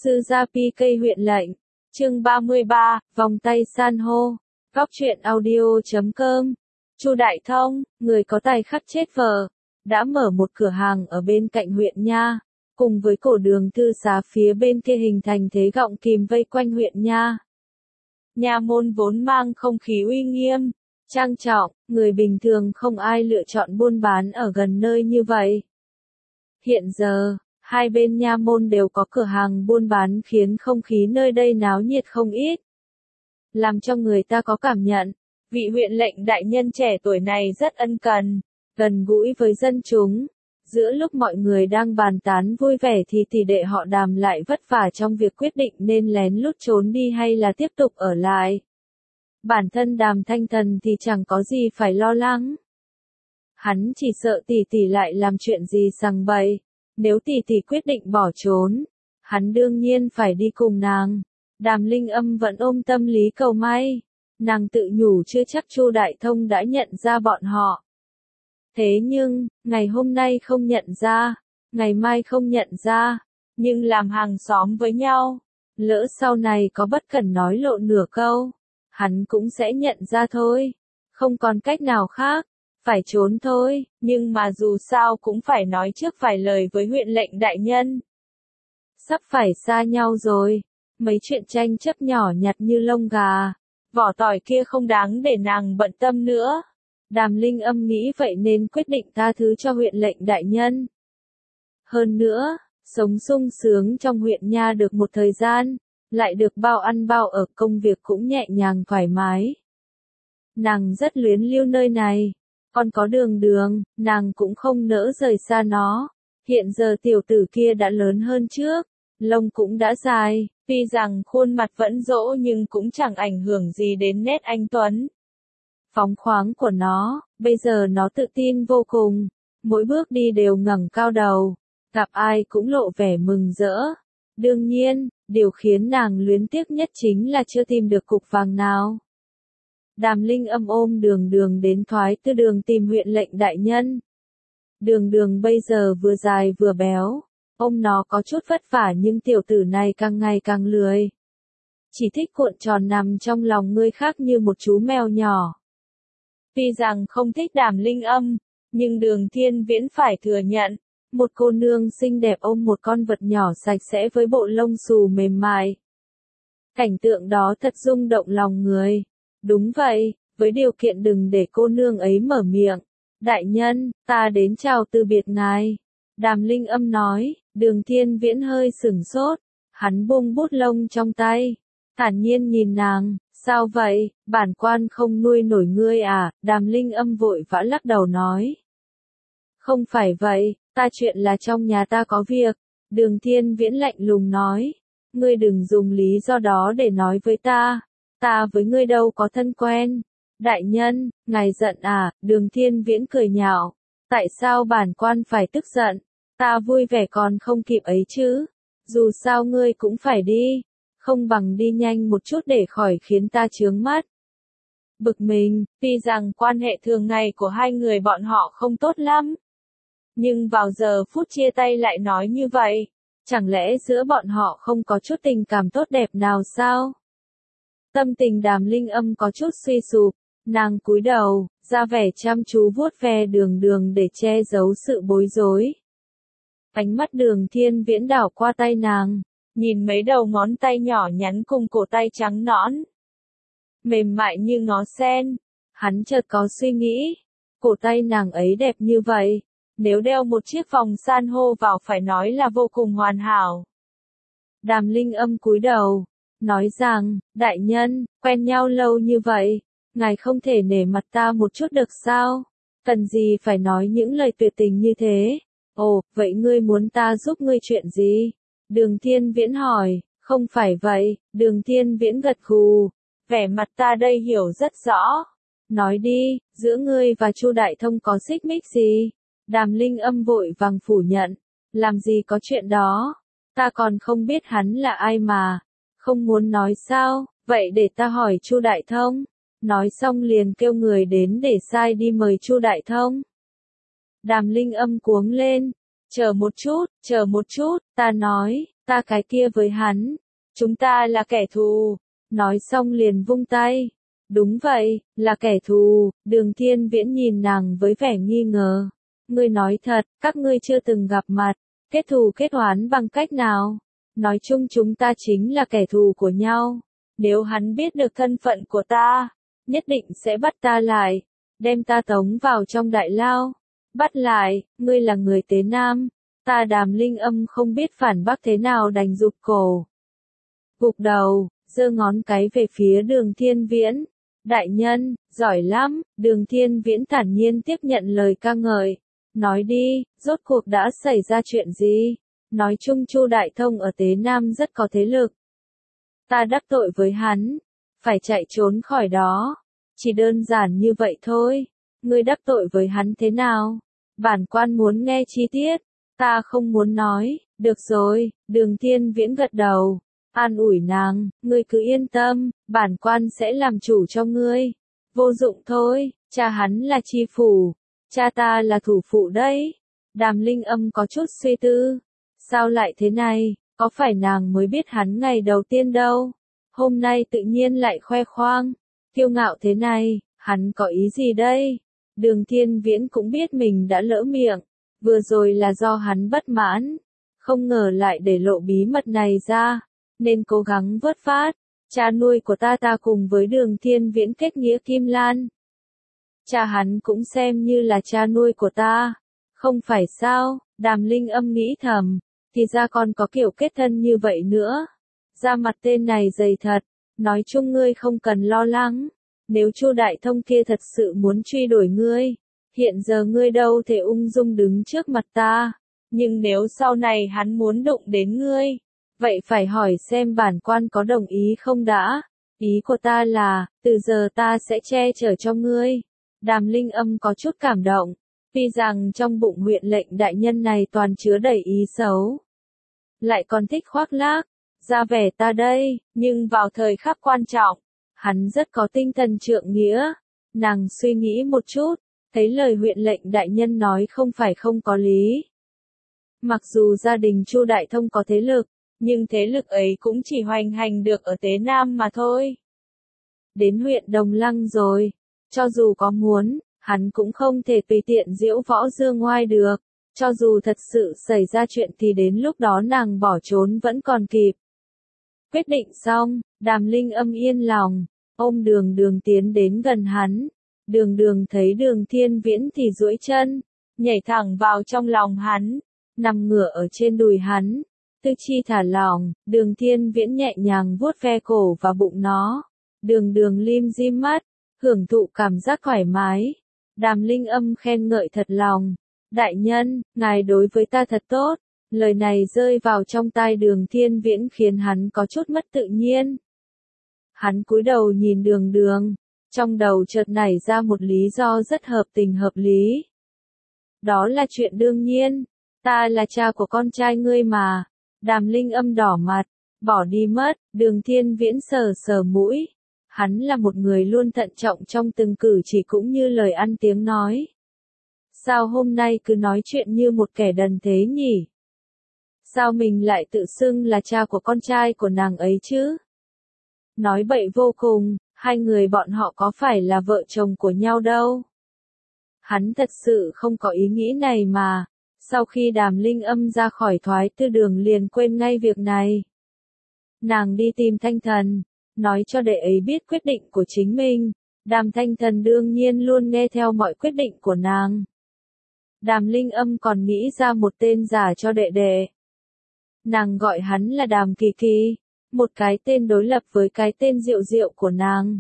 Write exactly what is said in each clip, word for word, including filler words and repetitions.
Sư gia pê ca huyện lệnh. Chương ba mươi ba, vòng tay san hô. Góc truyện audio chấm com. Chu Đại Thông, người có tài khắc chết vợ, đã mở một cửa hàng ở bên cạnh huyện Nha, cùng với cổ đường thư xá phía bên kia hình thành thế gọng kìm vây quanh huyện Nha. Nha môn vốn mang không khí uy nghiêm, trang trọng, người bình thường không ai lựa chọn buôn bán ở gần nơi như vậy. Hiện giờ, hai bên nha môn đều có cửa hàng buôn bán khiến không khí nơi đây náo nhiệt không ít. Làm cho người ta có cảm nhận, vị huyện lệnh đại nhân trẻ tuổi này rất ân cần, gần gũi với dân chúng. Giữa lúc mọi người đang bàn tán vui vẻ thì tỷ đệ họ Đàm lại vất vả trong việc quyết định nên lén lút trốn đi hay là tiếp tục ở lại. Bản thân Đàm Thanh Thần thì chẳng có gì phải lo lắng. Hắn chỉ sợ tỷ tỷ lại làm chuyện gì sằng bậy. Nếu tỷ tỷ quyết định bỏ trốn, hắn đương nhiên phải đi cùng nàng. Đàm Linh Âm vẫn ôm tâm lý cầu may. Nàng tự nhủ chưa chắc Chu Đại Thông đã nhận ra bọn họ. Thế nhưng, ngày hôm nay không nhận ra, ngày mai không nhận ra, nhưng làm hàng xóm với nhau, lỡ sau này có bất cẩn nói lộ nửa câu, hắn cũng sẽ nhận ra thôi. Không còn cách nào khác, phải trốn thôi, nhưng mà dù sao cũng phải nói trước vài lời với huyện lệnh đại nhân. Sắp phải xa nhau rồi, mấy chuyện tranh chấp nhỏ nhặt như lông gà, vỏ tỏi kia không đáng để nàng bận tâm nữa. Đàm Linh Âm nghĩ vậy nên quyết định tha thứ cho huyện lệnh đại nhân. Hơn nữa, sống sung sướng trong huyện Nha được một thời gian, lại được bao ăn bao ở, công việc cũng nhẹ nhàng thoải mái. Nàng rất luyến lưu nơi này, còn có Đường Đường, nàng cũng không nỡ rời xa nó. Hiện giờ tiểu tử kia đã lớn hơn trước, lông cũng đã dài, tuy rằng khuôn mặt vẫn dỗ nhưng cũng chẳng ảnh hưởng gì đến nét anh tuấn phóng khoáng của nó. Bây giờ nó tự tin vô cùng, mỗi bước đi đều ngẩng cao đầu, gặp ai cũng lộ vẻ mừng rỡ. Đương nhiên, điều khiến nàng luyến tiếc nhất chính là chưa tìm được cục vàng nào. Đàm Linh Âm ôm Đường Đường đến Thoái Tư Đường tìm huyện lệnh đại nhân. Đường Đường bây giờ vừa dài vừa béo, ôm nó có chút vất vả nhưng tiểu tử này càng ngày càng lười. Chỉ thích cuộn tròn nằm trong lòng người khác như một chú mèo nhỏ. Tuy rằng không thích Đàm Linh Âm, nhưng Đường Thiên Viễn phải thừa nhận, một cô nương xinh đẹp ôm một con vật nhỏ sạch sẽ với bộ lông xù mềm mại. Cảnh tượng đó thật rung động lòng người. Đúng vậy, với điều kiện đừng để cô nương ấy mở miệng. Đại nhân, ta đến chào từ biệt ngài. Đàm Linh Âm nói. Đường Thiên Viễn hơi sửng sốt. Hắn buông bút lông trong tay, thản nhiên nhìn nàng. Sao vậy, bản quan không nuôi nổi ngươi à? Đàm Linh Âm vội vã lắc đầu nói. Không phải vậy, ta chuyện là trong nhà ta có việc. Đường Thiên Viễn lạnh lùng nói. Ngươi đừng dùng lý do đó để nói với ta. Ta với ngươi đâu có thân quen. Đại nhân, ngài giận à? Đường Thiên Viễn cười nhạo. Tại sao bản quan phải tức giận? Ta vui vẻ còn không kịp ấy chứ. Dù sao ngươi cũng phải đi. Không bằng đi nhanh một chút để khỏi khiến ta chướng mắt. Bực mình, tuy rằng quan hệ thường ngày của hai người bọn họ không tốt lắm. Nhưng vào giờ phút chia tay lại nói như vậy. Chẳng lẽ giữa bọn họ không có chút tình cảm tốt đẹp nào sao? Tâm tình Đàm Linh Âm có chút suy sụp, nàng cúi đầu, ra vẻ chăm chú vuốt ve Đường Đường để che giấu sự bối rối. Ánh mắt Đường Thiên Viễn đảo qua tay nàng, nhìn mấy đầu ngón tay nhỏ nhắn cùng cổ tay trắng nõn, mềm mại như ngó sen. Hắn chợt có suy nghĩ, cổ tay nàng ấy đẹp như vậy, nếu đeo một chiếc vòng san hô vào phải nói là vô cùng hoàn hảo. Đàm Linh Âm cúi đầu, nói rằng, đại nhân, quen nhau lâu như vậy, ngài không thể nể mặt ta một chút được sao? Cần gì phải nói những lời tuyệt tình như thế? Ồ, vậy ngươi muốn ta giúp ngươi chuyện gì? Đường Thiên Viễn hỏi. Không phải vậy. Đường Thiên Viễn gật gù, vẻ mặt ta đây hiểu rất rõ. Nói đi, giữa ngươi và Chu Đại Thông có xích mích gì? Đàm Linh Âm vội vàng phủ nhận. Làm gì có chuyện đó? Ta còn không biết hắn là ai mà. Không muốn nói sao? Vậy để ta hỏi Chu Đại Thông. Nói xong liền kêu người đến để sai đi mời Chu Đại Thông. Đàm Linh Âm cuống lên. Chờ một chút, chờ một chút, ta nói, Ta cái kia với hắn, chúng ta là kẻ thù. Nói xong liền vung tay. Đúng vậy, là kẻ thù. Đường Thiên Viễn nhìn nàng với vẻ nghi ngờ. Ngươi nói thật, các ngươi chưa từng gặp mặt, kết thù kết oán bằng cách nào? Nói chung chúng ta chính là kẻ thù của nhau. Nếu hắn biết được thân phận của ta, nhất định sẽ bắt ta lại, đem ta tống vào trong đại lao. Bắt lại, ngươi là người Tế Nam. Ta Đàm Linh Âm không biết phản bác thế nào đành rụt cổ. Gục đầu, giơ ngón cái về phía Đường Thiên Viễn. Đại nhân, giỏi lắm. Đường Thiên Viễn thản nhiên tiếp nhận lời ca ngợi. Nói đi, rốt cuộc đã xảy ra chuyện gì? Nói chung Chu Đại Thông ở Tế Nam rất có thế lực. Ta đắc tội với hắn, phải chạy trốn khỏi đó. Chỉ đơn giản như vậy thôi. Ngươi đắc tội với hắn thế nào? Bản quan muốn nghe chi tiết. Ta không muốn nói. Được rồi, Đường Thiên Viễn gật đầu. An ủi nàng, ngươi cứ yên tâm, bản quan sẽ làm chủ cho ngươi. Vô dụng thôi, cha hắn là chi phủ, cha ta là thủ phụ đấy. Đàm Linh Âm có chút suy tư. Sao lại thế này, có phải nàng mới biết hắn ngày đầu tiên đâu? Hôm nay tự nhiên lại khoe khoang, kiêu ngạo thế này, hắn có ý gì đây? Đường Thiên Viễn cũng biết mình đã lỡ miệng, vừa rồi là do hắn bất mãn, không ngờ lại để lộ bí mật này ra, nên cố gắng vớt phát. Cha nuôi của ta ta cùng với Đường Thiên Viễn kết nghĩa kim lan. Cha hắn cũng xem như là cha nuôi của ta, không phải sao? Đàm Linh Âm nghĩ thầm, thì ra còn có kiểu kết thân như vậy nữa. Da mặt tên này dày thật, nói chung ngươi không cần lo lắng. Nếu Chu Đại Thông kia thật sự muốn truy đuổi ngươi, hiện giờ ngươi đâu thể ung dung đứng trước mặt ta. Nhưng nếu sau này hắn muốn đụng đến ngươi, vậy phải hỏi xem bản quan có đồng ý không đã. Ý của ta là, từ giờ ta sẽ che chở cho ngươi. Đàm Linh Âm có chút cảm động, tuy rằng trong bụng huyện lệnh đại nhân này toàn chứa đầy ý xấu. Lại còn thích khoác lác, ra vẻ ta đây, nhưng vào thời khắc quan trọng, hắn rất có tinh thần trượng nghĩa. Nàng suy nghĩ một chút, thấy lời huyện lệnh đại nhân nói không phải không có lý. Mặc dù gia đình Chu Đại Thông có thế lực, nhưng thế lực ấy cũng chỉ hoành hành được ở Tế Nam mà thôi. Đến huyện Đồng Lăng rồi, cho dù có muốn, hắn cũng không thể tùy tiện diễu võ dương ngoai được. Cho dù thật sự xảy ra chuyện thì đến lúc đó nàng bỏ trốn vẫn còn kịp. Quyết định xong, Đàm Linh Âm yên lòng, ôm Đường Đường tiến đến gần hắn. Đường Đường thấy Đường Thiên Viễn thì duỗi chân, nhảy thẳng vào trong lòng hắn, nằm ngửa ở trên đùi hắn. Tư chi thả lỏng, Đường Thiên Viễn nhẹ nhàng vuốt ve cổ và bụng nó. Đường Đường lim dim mắt, hưởng thụ cảm giác thoải mái. Đàm Linh Âm khen ngợi thật lòng. Đại nhân, ngài đối với ta thật tốt. Lời này rơi vào trong tai Đường Thiên Viễn khiến hắn có chút mất tự nhiên. Hắn cúi đầu nhìn Đường Đường, trong đầu chợt nảy ra một lý do rất hợp tình hợp lý. Đó là chuyện đương nhiên, ta là cha của con trai ngươi mà. Đàm Linh Âm đỏ mặt, bỏ đi mất. Đường Thiên Viễn sờ sờ mũi. Hắn là một người luôn thận trọng trong từng cử chỉ cũng như lời ăn tiếng nói. Sao hôm nay cứ nói chuyện như một kẻ đần thế nhỉ? Sao mình lại tự xưng là cha của con trai của nàng ấy chứ? Nói bậy vô cùng, hai người bọn họ có phải là vợ chồng của nhau đâu? Hắn thật sự không có ý nghĩ này mà. Sau khi Đàm Linh Âm ra khỏi Thoái Tư Đường liền quên ngay việc này. Nàng đi tìm Thanh Thần, nói cho đệ ấy biết quyết định của chính mình. Đàm Thanh Thần đương nhiên luôn nghe theo mọi quyết định của nàng. Đàm Linh Âm còn nghĩ ra một tên giả cho đệ đệ. Nàng gọi hắn là Đàm Kỳ Kỳ, một cái tên đối lập với cái tên Diệu Diệu của nàng.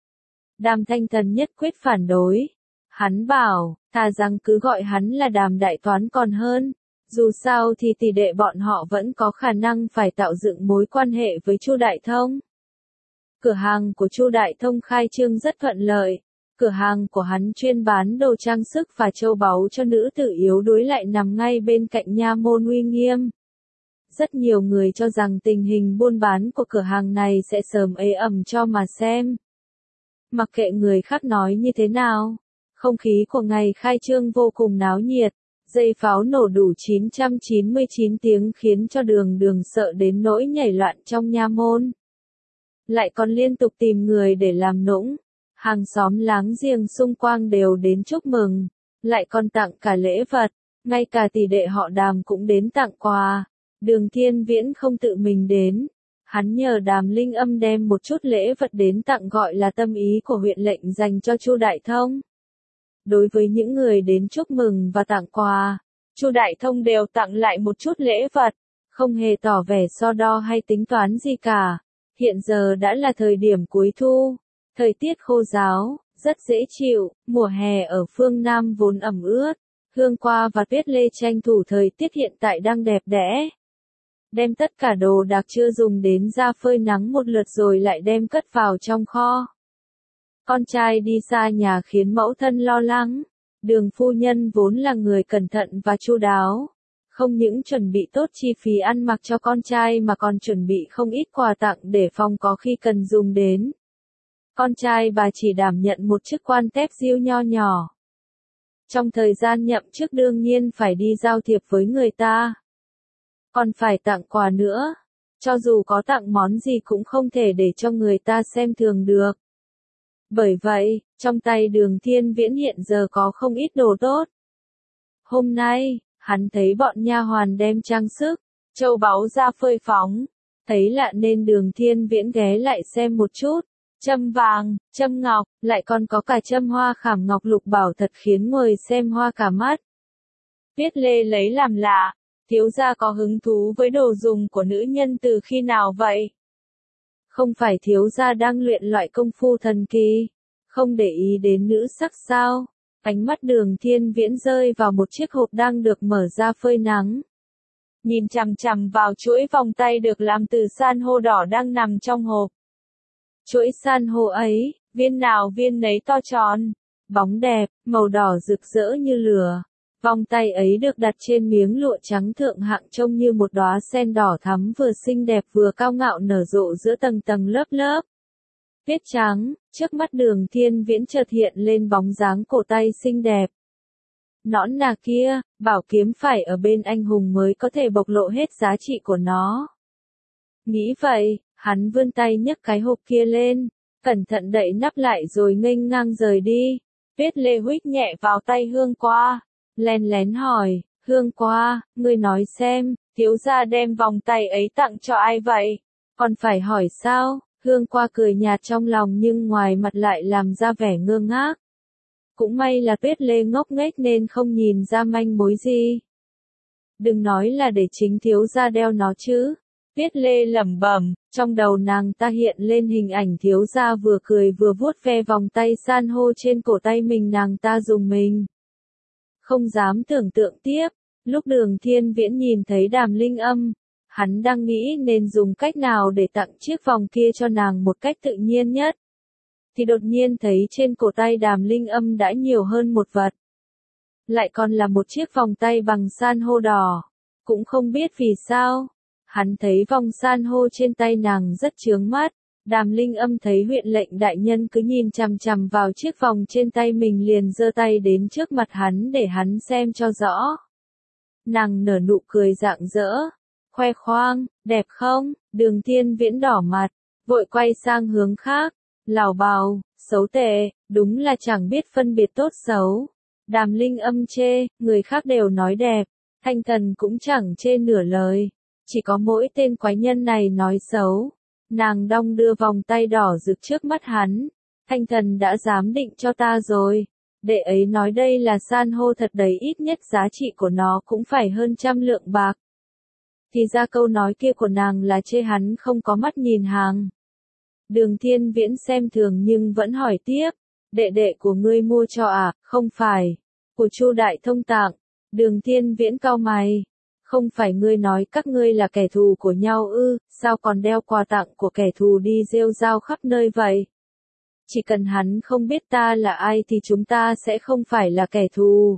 Đàm Thanh Thần nhất quyết phản đối. Hắn bảo, thà rằng cứ gọi hắn là Đàm Đại Toán còn hơn. Dù sao thì tỷ đệ bọn họ vẫn có khả năng phải tạo dựng mối quan hệ với Chu Đại Thông. Cửa hàng của Chu Đại Thông khai trương rất thuận lợi. Cửa hàng của hắn chuyên bán đồ trang sức và châu báu cho nữ tử yếu đuối lại nằm ngay bên cạnh nha môn uy nghiêm. Rất nhiều người cho rằng tình hình buôn bán của cửa hàng này sẽ sớm ế ẩm cho mà xem. Mặc kệ người khác nói như thế nào, không khí của ngày khai trương vô cùng náo nhiệt. Dây pháo nổ đủ chín trăm chín mươi chín tiếng khiến cho đường đường sợ đến nỗi nhảy loạn trong nha môn. Lại còn liên tục tìm người để làm nũng. Hàng xóm láng giềng xung quanh đều đến chúc mừng. Lại còn tặng cả lễ vật. Ngay cả tỷ đệ họ Đàm cũng đến tặng quà. Đường Thiên Viễn không tự mình đến. Hắn nhờ Đàm Linh Âm đem một chút lễ vật đến tặng gọi là tâm ý của huyện lệnh dành cho Chu Đại Thông. Đối với những người đến chúc mừng và tặng quà, Chu Đại Thông đều tặng lại một chút lễ vật, không hề tỏ vẻ so đo hay tính toán gì cả. Hiện giờ đã là thời điểm cuối thu, thời tiết khô ráo, rất dễ chịu, mùa hè ở phương Nam vốn ẩm ướt, Hương Qua và Tuyết Lê tranh thủ thời tiết hiện tại đang đẹp đẽ. Đem tất cả đồ đạc chưa dùng đến ra phơi nắng một lượt rồi lại đem cất vào trong kho. Con trai đi xa nhà khiến mẫu thân lo lắng. Đường phu nhân vốn là người cẩn thận và chu đáo. Không những chuẩn bị tốt chi phí ăn mặc cho con trai mà còn chuẩn bị không ít quà tặng để phòng có khi cần dùng đến. Con trai bà chỉ đảm nhận một chức quan tép diêu nho nhỏ. Trong thời gian nhậm chức đương nhiên phải đi giao thiệp với người ta. Còn phải tặng quà nữa. Cho dù có tặng món gì cũng không thể để cho người ta xem thường được. Bởi vậy, trong tay Đường Thiên Viễn hiện giờ có không ít đồ tốt. Hôm nay, hắn thấy bọn nha hoàn đem trang sức, châu báu ra phơi phóng. Thấy lạ nên Đường Thiên Viễn ghé lại xem một chút. Châm vàng, châm ngọc, lại còn có cả châm hoa khảm ngọc lục bảo thật khiến người xem hoa cả mắt. Tuyết Lê lấy làm lạ, thiếu gia có hứng thú với đồ dùng của nữ nhân từ khi nào vậy? Không phải thiếu gia đang luyện loại công phu thần kỳ, không để ý đến nữ sắc sao? Ánh mắt Đường Thiên Viễn rơi vào một chiếc hộp đang được mở ra phơi nắng. Nhìn chằm chằm vào chuỗi vòng tay được làm từ san hô đỏ đang nằm trong hộp. Chuỗi san hô ấy, viên nào viên nấy to tròn, bóng đẹp, màu đỏ rực rỡ như lửa. Vòng tay ấy được đặt trên miếng lụa trắng thượng hạng trông như một đóa sen đỏ thắm vừa xinh đẹp vừa cao ngạo nở rộ giữa tầng tầng lớp lớp. Tuyết trắng, trước mắt Đường Thiên Viễn chợt hiện lên bóng dáng cổ tay xinh đẹp. Nõn nà kia, bảo kiếm phải ở bên anh hùng mới có thể bộc lộ hết giá trị của nó. Nghĩ vậy, hắn vươn tay nhấc cái hộp kia lên, cẩn thận đậy nắp lại rồi nghênh ngang rời đi. Tuyết Lê huých nhẹ vào tay Hương Qua, len lén hỏi, Hương Qua, ngươi nói xem, thiếu gia đem vòng tay ấy tặng cho ai vậy? Còn phải hỏi sao? Hương Qua cười nhạt trong lòng nhưng ngoài mặt lại làm ra vẻ ngơ ngác. Cũng may là Tuyết Lê ngốc nghếch nên không nhìn ra manh mối gì. Đừng nói là để chính thiếu gia đeo nó chứ. Tuyết Lê lẩm bẩm, trong đầu nàng ta hiện lên hình ảnh thiếu gia vừa cười vừa vuốt ve vòng tay san hô trên cổ tay mình, nàng ta dùng mình. Không dám tưởng tượng tiếp, lúc Đường Thiên Viễn nhìn thấy Đàm Linh Âm, hắn đang nghĩ nên dùng cách nào để tặng chiếc vòng kia cho nàng một cách tự nhiên nhất. Thì đột nhiên thấy trên cổ tay Đàm Linh Âm đã nhiều hơn một vật. Lại còn là một chiếc vòng tay bằng san hô đỏ. Cũng không biết vì sao. Hắn thấy vòng san hô trên tay nàng rất chướng mắt. Đàm Linh Âm thấy huyện lệnh đại nhân cứ nhìn chằm chằm vào chiếc vòng trên tay mình liền giơ tay đến trước mặt hắn để hắn xem cho rõ. Nàng nở nụ cười rạng rỡ. Khoe khoang, đẹp không? Đường Thiên Viễn đỏ mặt, vội quay sang hướng khác. Lảo bào, xấu tệ, đúng là chẳng biết phân biệt tốt xấu. Đàm Linh Âm chê, người khác đều nói đẹp, Thanh Thần cũng chẳng chê nửa lời. Chỉ có mỗi tên quái nhân này nói xấu. Nàng đong đưa vòng tay đỏ rực trước mắt hắn. Thanh Thần đã giám định cho ta rồi. Đệ ấy nói đây là san hô thật đấy, ít nhất giá trị của nó cũng phải hơn trăm lượng bạc. Thì ra câu nói kia của nàng là chê hắn không có mắt nhìn hàng. Đường Thiên Viễn xem thường nhưng vẫn hỏi tiếp. Đệ đệ của ngươi mua cho à? Không phải. Của Chu Đại Thông tặng. Đường Thiên Viễn cau mày. Không phải ngươi nói các ngươi là kẻ thù của nhau ư, sao còn đeo quà tặng của kẻ thù đi rêu rao khắp nơi vậy? Chỉ cần hắn không biết ta là ai thì chúng ta sẽ không phải là kẻ thù.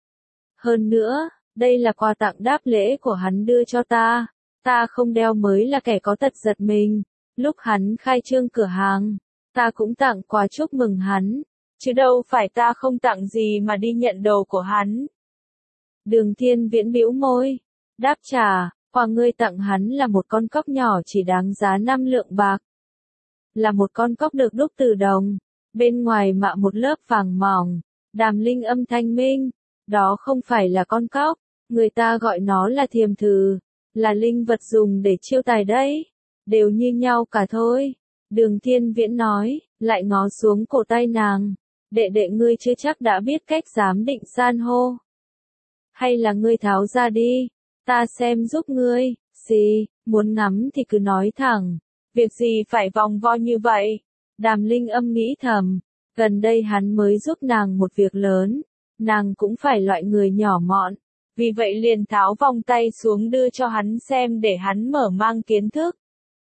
Hơn nữa, đây là quà tặng đáp lễ của hắn đưa cho ta. Ta không đeo mới là kẻ có tật giật mình. Lúc hắn khai trương cửa hàng, ta cũng tặng quà chúc mừng hắn. Chứ đâu phải ta không tặng gì mà đi nhận đồ của hắn. Đường Thiên Viễn bĩu môi, đáp trả, quà ngươi tặng hắn là một con cóc nhỏ chỉ đáng giá năm lượng bạc. Là một con cóc được đúc từ đồng, bên ngoài mạ một lớp vàng mỏng. Đàm Linh âm thanh minh, đó không phải là con cóc, người ta gọi nó là thiềm thử, là linh vật dùng để chiêu tài đấy, đều như nhau cả thôi. Đường Thiên Viễn nói, lại ngó xuống cổ tay nàng, đệ đệ ngươi chưa chắc đã biết cách giám định san hô. Hay là ngươi tháo ra đi, ta xem giúp ngươi, gì, muốn ngắm thì cứ nói thẳng, việc gì phải vòng vo như vậy. Đàm Linh âm nghĩ thầm, gần đây hắn mới giúp nàng một việc lớn, nàng cũng phải loại người nhỏ mọn, vì vậy liền tháo vòng tay xuống đưa cho hắn xem để hắn mở mang kiến thức.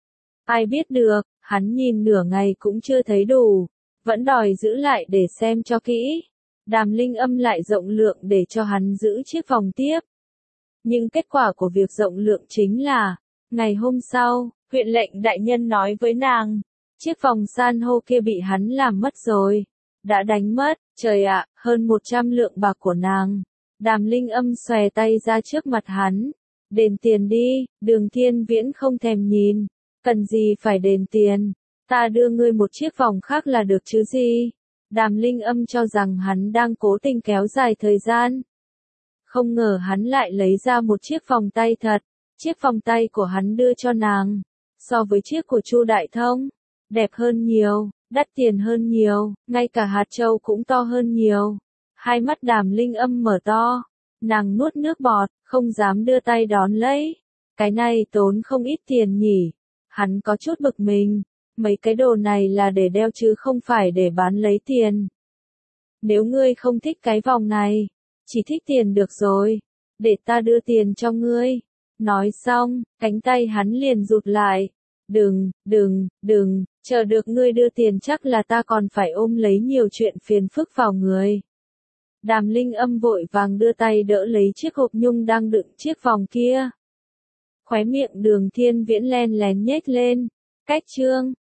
Ai biết được, hắn nhìn nửa ngày cũng chưa thấy đủ, vẫn đòi giữ lại để xem cho kỹ. Đàm Linh âm lại rộng lượng để cho hắn giữ chiếc vòng tiếp. Nhưng kết quả của việc rộng lượng chính là, ngày hôm sau, huyện lệnh đại nhân nói với nàng, chiếc vòng san hô kia bị hắn làm mất rồi. Đã đánh mất, trời ạ, hơn một trăm lượng bạc của nàng. Đàm Linh âm xòe tay ra trước mặt hắn. Đền tiền đi, Đường Thiên Viễn không thèm nhìn. Cần gì phải đền tiền, ta đưa ngươi một chiếc vòng khác là được chứ gì. Đàm Linh âm cho rằng hắn đang cố tình kéo dài thời gian. Không ngờ hắn lại lấy ra một chiếc vòng tay thật. Chiếc vòng tay của hắn đưa cho nàng, so với chiếc của Chu Đại Thông, đẹp hơn nhiều, đắt tiền hơn nhiều, ngay cả hạt châu cũng to hơn nhiều. Hai mắt Đàm Linh âm mở to, nàng nuốt nước bọt, không dám đưa tay đón lấy. Cái này tốn không ít tiền nhỉ. Hắn có chút bực mình, mấy cái đồ này là để đeo chứ không phải để bán lấy tiền. Nếu ngươi không thích cái vòng này, chỉ thích tiền được rồi, để ta đưa tiền cho ngươi. Nói xong, cánh tay hắn liền rụt lại. Đừng, đừng, đừng, chờ được ngươi đưa tiền chắc là ta còn phải ôm lấy nhiều chuyện phiền phức vào người. Đàm Linh âm vội vàng đưa tay đỡ lấy chiếc hộp nhung đang đựng chiếc vòng kia. Khóe miệng Đường Thiên Viễn len lén nhếch lên. Cách chương